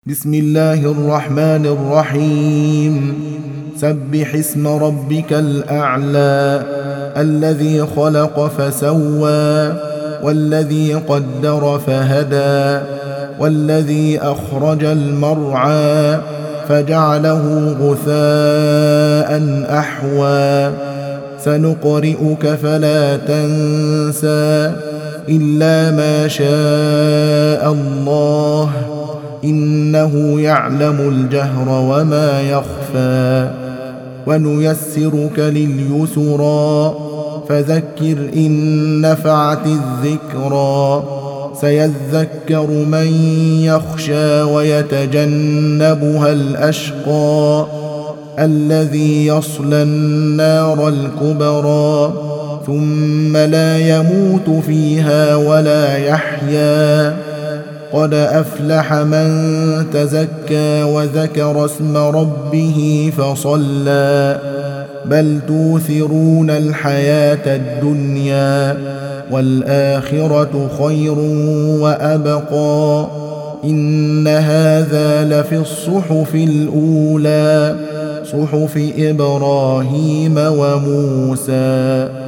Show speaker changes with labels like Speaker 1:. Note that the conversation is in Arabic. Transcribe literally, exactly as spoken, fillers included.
Speaker 1: بسم الله الرحمن الرحيم سبح اسم ربك الأعلى الذي خلق فسوى والذي قدر فهدى والذي أخرج المرعى فجعله غثاء أحوى سنقرئك فلا تنسى إلا ما شاء الله إنه يعلم الجهر وما يخفى ونيسرك لليسرى فذكر إن نفعت الذكرى سيذكر من يخشى ويتجنبها الأشقى الذي يصلى النار الكبرى ثم لا يموت فيها ولا يحيا قد أفلح من تزكى وذكر اسم ربه فصلى بل توثرون الحياة الدنيا والآخرة خير وأبقى إن هذا لفي الصحف الأولى صحف إبراهيم وموسى.